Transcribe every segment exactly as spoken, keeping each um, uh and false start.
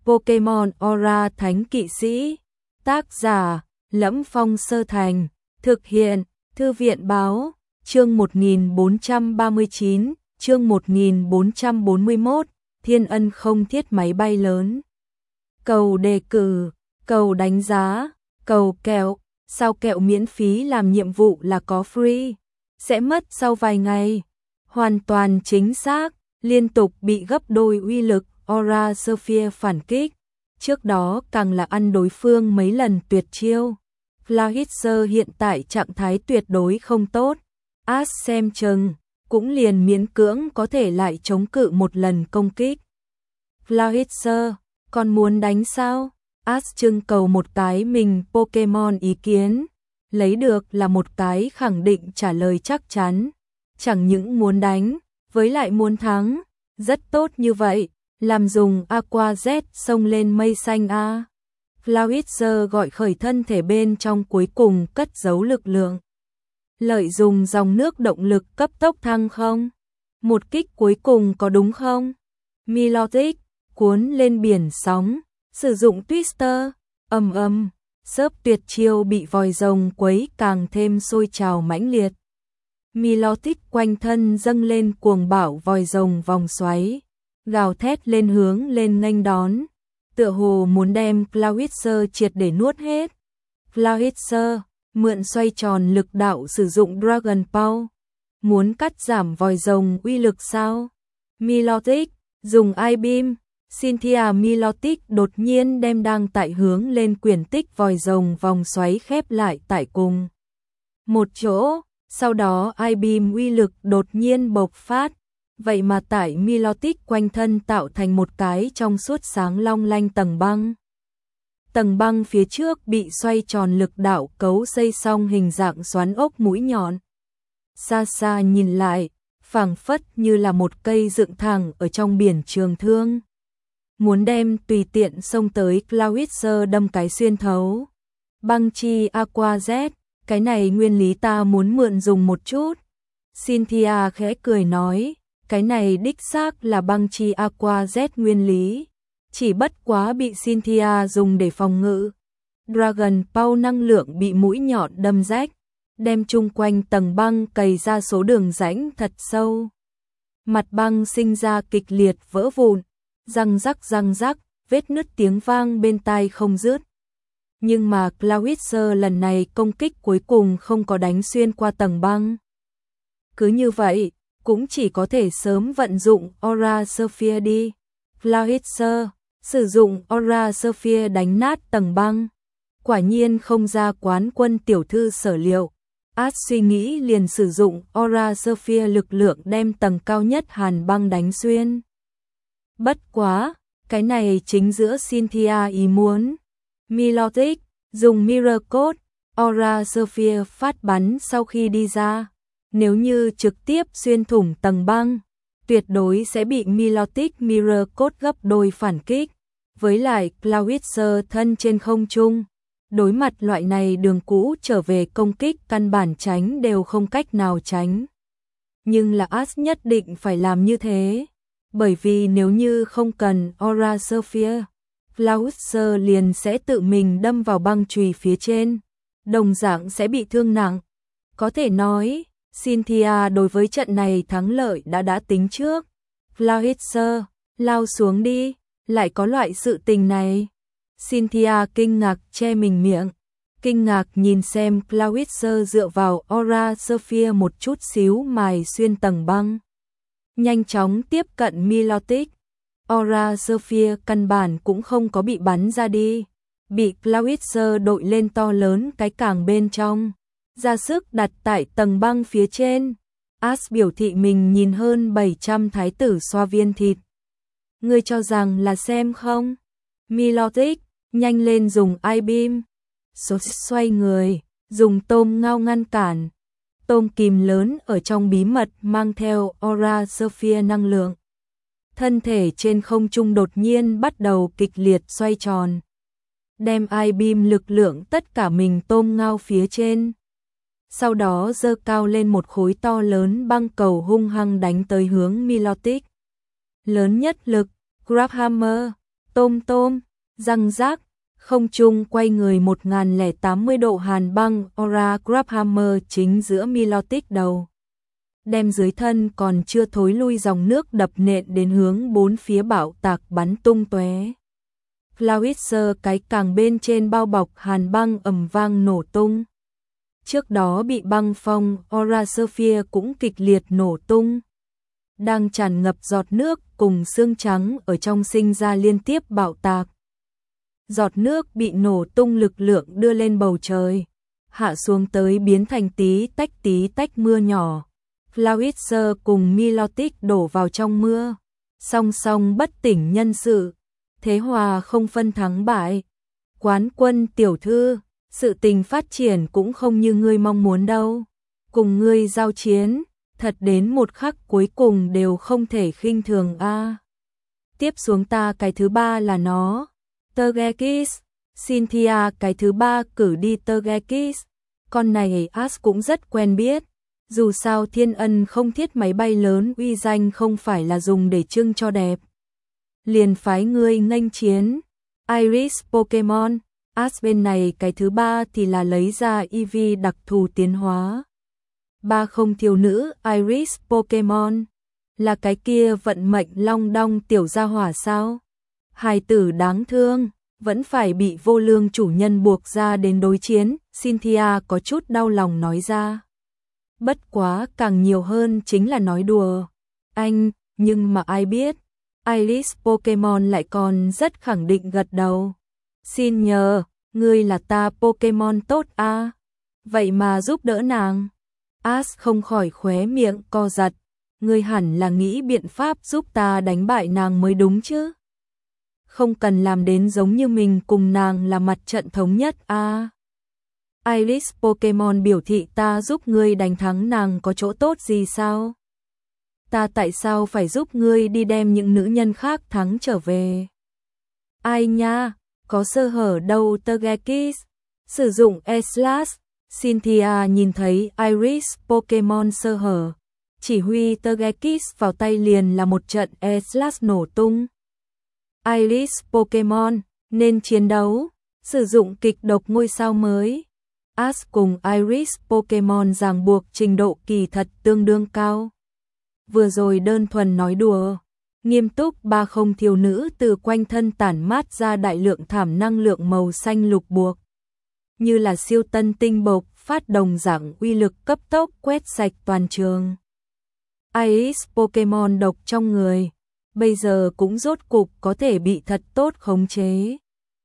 Pokemon Aura Thánh Kỵ Sĩ. Tác giả: Lẫm Phong Sơ Thành. Thực hiện: Thư viện Báo. Chương một nghìn bốn trăm ba mươi chín, chương một nghìn bốn trăm bốn mươi mốt, Thiên Ân không thiết máy bay lớn. Cầu đề cử, cầu đánh giá, cầu kẹo, sao kẹo miễn phí làm nhiệm vụ là có free, sẽ mất sau vài ngày. Hoàn toàn chính xác, liên tục bị gấp đôi uy lực, Aura Sphere phản kích. Trước đó càng là ăn đối phương mấy lần tuyệt chiêu. Flahitzer hiện tại trạng thái tuyệt đối không tốt. Ash xem chừng, cũng liền miễn cưỡng có thể lại chống cự một lần công kích. Flahitzer, còn muốn đánh sao? Ash trưng cầu một cái mình Pokemon ý kiến. Lấy được là một cái khẳng định trả lời chắc chắn. Chẳng những muốn đánh, với lại muốn thắng. Rất tốt như vậy, làm dùng Aqua Z xông lên mây xanh a. Flahitzer gọi khởi thân thể bên trong cuối cùng cất giấu lực lượng. Lợi dùng dòng nước động lực cấp tốc thăng không? Một kích cuối cùng có đúng không? Milotic, cuốn lên biển sóng, sử dụng Twister, ầm ầm, xớp tuyệt chiêu bị vòi rồng quấy càng thêm sôi trào mãnh liệt. Milotic quanh thân dâng lên cuồng bạo vòi rồng vòng xoáy, gào thét lên hướng lên nghênh đón, tựa hồ muốn đem Flahitzer triệt để nuốt hết. Flahitzer mượn xoay tròn lực đạo sử dụng Dragon Ball, muốn cắt giảm vòi rồng uy lực sao? Milotic dùng I-Beam. Cynthia Milotic đột nhiên đem đang tại hướng lên quyển tích vòi rồng vòng xoáy khép lại tại cùng một chỗ, sau đó I-Beam uy lực đột nhiên bộc phát, vậy mà tại Milotic quanh thân tạo thành một cái trong suốt sáng long lanh tầng băng. Tầng băng phía trước bị xoay tròn lực đạo cấu dây xong hình dạng xoắn ốc mũi nhọn. Xa xa nhìn lại, phảng phất như là một cây dựng thẳng ở trong biển trường thương. Muốn đem tùy tiện xông tới Flahitzer đâm cái xuyên thấu. Băng chi Aqua Z, cái này nguyên lý ta muốn mượn dùng một chút. Cynthia khẽ cười nói, cái này đích xác là băng chi Aqua Z nguyên lý. Chỉ bất quá bị Cynthia dùng để phòng ngự. Dragon Ball năng lượng bị mũi nhọn đâm rách, đem chung quanh tầng băng cày ra số đường rãnh thật sâu. Mặt băng sinh ra kịch liệt vỡ vụn, răng rắc răng rắc, vết nứt tiếng vang bên tai không dứt. Nhưng mà Flahitzer lần này công kích cuối cùng không có đánh xuyên qua tầng băng. Cứ như vậy, cũng chỉ có thể sớm vận dụng Aura Sphere đi. Flahitzer sử dụng Aura Sphere đánh nát tầng băng. Quả nhiên không ra quán quân tiểu thư sở liệu. Ash suy nghĩ liền sử dụng Aura Sphere lực lượng đem tầng cao nhất hàn băng đánh xuyên. Bất quá, cái này chính giữa Cynthia ý muốn. Milotic dùng Mirror Code, Aura Sphere phát bắn sau khi đi ra. Nếu như trực tiếp xuyên thủng tầng băng, tuyệt đối sẽ bị Milotic Mirror Code gấp đôi phản kích. Với lại Flahitzer thân trên không trung, đối mặt loại này đường cũ trở về công kích căn bản tránh đều không cách nào tránh. Nhưng là Ash nhất định phải làm như thế, bởi vì nếu như không cần Aura Sphere, Flahitzer liền sẽ tự mình đâm vào băng chùy phía trên, đồng dạng sẽ bị thương nặng. Có thể nói, Cynthia đối với trận này thắng lợi đã đã tính trước. Flahitzer, lao xuống đi, lại có loại sự tình này. Cynthia kinh ngạc che mình miệng, kinh ngạc nhìn xem Flahitzer dựa vào Aura Sphere một chút xíu mài xuyên tầng băng. Nhanh chóng tiếp cận Milotic. Aura Sphere căn bản cũng không có bị bắn ra đi, bị Flahitzer đội lên to lớn cái càng bên trong, ra sức đặt tại tầng băng phía trên. Ash biểu thị mình nhìn hơn bảy trăm thái tử xoa viên thịt. Ngươi cho rằng là xem không? Milotic, nhanh lên dùng I-Beam. Số xoay người, dùng tôm ngao ngăn cản. Tôm kìm lớn ở trong bí mật mang theo Aura Sphere năng lượng. Thân thể trên không trung đột nhiên bắt đầu kịch liệt xoay tròn. Đem I-Beam lực lượng tất cả mình tôm ngao phía trên. Sau đó giơ cao lên một khối to lớn băng cầu hung hăng đánh tới hướng Milotic. Lớn nhất lực, Grab Hammer, Tôm tôm, răng rác, không trung quay người một nghìn lẻ tám mươi độ hàn băng Aura Grabhammer chính giữa Milotic đầu. Đem dưới thân còn chưa thối lui dòng nước đập nện đến hướng bốn phía bạo tạc bắn tung tóe. Flowitzer cái càng bên trên bao bọc hàn băng ầm vang nổ tung. Trước đó bị băng phong, Aura Sphere cũng kịch liệt nổ tung. Đang tràn ngập giọt nước cùng xương trắng ở trong sinh ra liên tiếp bạo tạc. Giọt nước bị nổ tung lực lượng đưa lên bầu trời, hạ xuống tới biến thành tí tách tí tách mưa nhỏ. Flowitzer cùng Milotic đổ vào trong mưa, song song bất tỉnh nhân sự, thế hòa không phân thắng bại. Quán Quân tiểu thư, sự tình phát triển cũng không như ngươi mong muốn đâu. Cùng ngươi giao chiến, thật đến một khắc cuối cùng đều không thể khinh thường a. À. Tiếp xuống ta cái thứ ba là nó. Tergekis, Cynthia cái thứ ba cử đi Tergekis. Con này As cũng rất quen biết. Dù sao Thiên Ân không thiết máy bay lớn uy danh không phải là dùng để trưng cho đẹp. Liền phái ngươi nghênh chiến. Iris Pokemon, As bên này cái thứ ba thì là lấy ra Eevee đặc thù tiến hóa. Ba không thiếu nữ Iris Pokemon. Là cái kia vận mệnh long đong tiểu gia hỏa sao? Hài tử đáng thương, vẫn phải bị vô lương chủ nhân buộc ra đến đối chiến, Cynthia có chút đau lòng nói ra. Bất quá càng nhiều hơn chính là nói đùa. Anh, nhưng mà ai biết, Iris Pokemon lại còn rất khẳng định gật đầu. Xin nhờ, ngươi là ta Pokemon tốt a, à? Vậy mà giúp đỡ nàng. As không khỏi khóe miệng co giật. Ngươi hẳn là nghĩ biện pháp giúp ta đánh bại nàng mới đúng chứ. Không cần làm đến giống như mình cùng nàng là mặt trận thống nhất a. À. Iris Pokemon biểu thị ta giúp ngươi đánh thắng nàng có chỗ tốt gì sao? Ta tại sao phải giúp ngươi đi đem những nữ nhân khác thắng trở về? Ai nha, có sơ hở đâu Tergekis. Sử dụng E-Slash, Cynthia nhìn thấy Iris Pokemon sơ hở. Chỉ huy Tergekis vào tay liền là một trận E-Slash nổ tung. Iris Pokemon nên chiến đấu, sử dụng kịch độc ngôi sao mới. As cùng Iris Pokemon ràng buộc trình độ kỳ thật tương đương cao. Vừa rồi đơn thuần nói đùa, nghiêm túc ba không thiếu nữ từ quanh thân tản mát ra đại lượng thảm năng lượng màu xanh lục buộc. Như là siêu tân tinh bộc phát đồng dạng uy lực cấp tốc quét sạch toàn trường. Iris Pokemon độc trong người, bây giờ cũng rốt cục có thể bị thật tốt khống chế.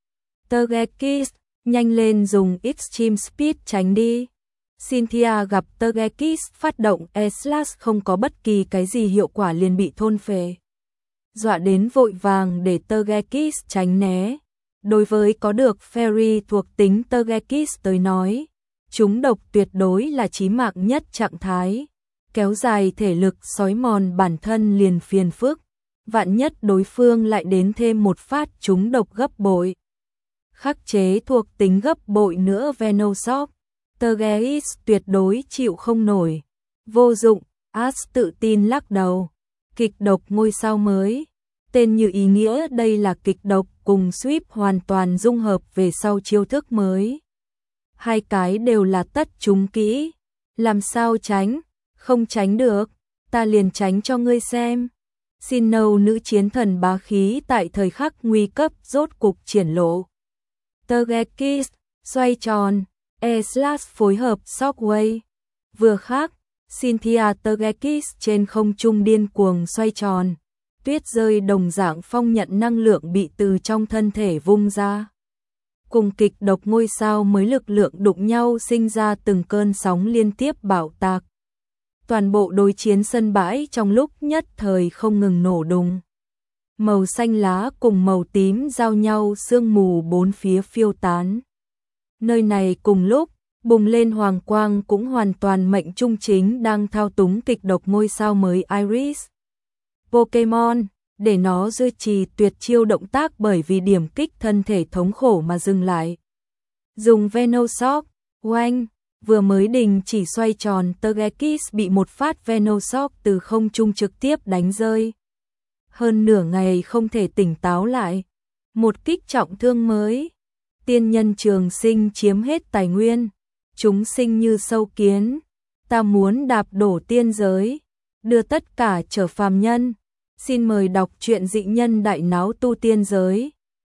Tergekis, nhanh lên dùng Extreme Speed tránh đi. Cynthia gặp Tergekis phát động E-Slash không có bất kỳ cái gì hiệu quả liền bị thôn phệ. Dọa đến vội vàng để Tergekis tránh né. Đối với có được Fairy thuộc tính Tergekis tới nói, chúng độc tuyệt đối là chí mạng nhất trạng thái. Kéo dài thể lực xói mòn bản thân liền phiền phức. Vạn nhất đối phương lại đến thêm một phát chúng độc gấp bội. Khắc chế thuộc tính gấp bội nữa Venoshock. Tergekis tuyệt đối chịu không nổi. Vô dụng, As tự tin lắc đầu. Kịch độc ngôi sao mới. Tên như ý nghĩa đây là kịch độc cùng Sweep hoàn toàn dung hợp về sau chiêu thức mới. Hai cái đều là tất trúng kỹ. Làm sao tránh? Không tránh được. Ta liền tránh cho ngươi xem. Sinnoh nữ chiến thần bá khí tại thời khắc nguy cấp rốt cục triển lộ. Tergekis, xoay tròn, E-Slash phối hợp Shockwave. Vừa khác, Cynthia Tergekis trên không trung điên cuồng xoay tròn. Tuyết rơi đồng dạng phong nhận năng lượng bị từ trong thân thể vung ra. Cùng kịch độc ngôi sao mới lực lượng đụng nhau sinh ra từng cơn sóng liên tiếp bạo tạc. Toàn bộ đối chiến sân bãi trong lúc nhất thời không ngừng nổ đùng. Màu xanh lá cùng màu tím giao nhau sương mù bốn phía phiêu tán. Nơi này cùng lúc, bùng lên hoàng quang cũng hoàn toàn mệnh trung chính đang thao túng kịch độc ngôi sao mới Iris Pokemon, để nó duy trì tuyệt chiêu động tác bởi vì điểm kích thân thể thống khổ mà dừng lại. Dùng Venoshock, oanh, vừa mới đình chỉ xoay tròn Tergekis bị một phát Venoshock từ không trung trực tiếp đánh rơi. Hơn nửa ngày không thể tỉnh táo lại. một kích trọng thương mới. Tiên nhân trường sinh chiếm hết tài nguyên, chúng sinh như sâu kiến, ta muốn đạp đổ tiên giới, đưa tất cả trở phàm nhân. Xin mời đọc truyện Dị Nhân Đại Náo Tu Tiên Giới.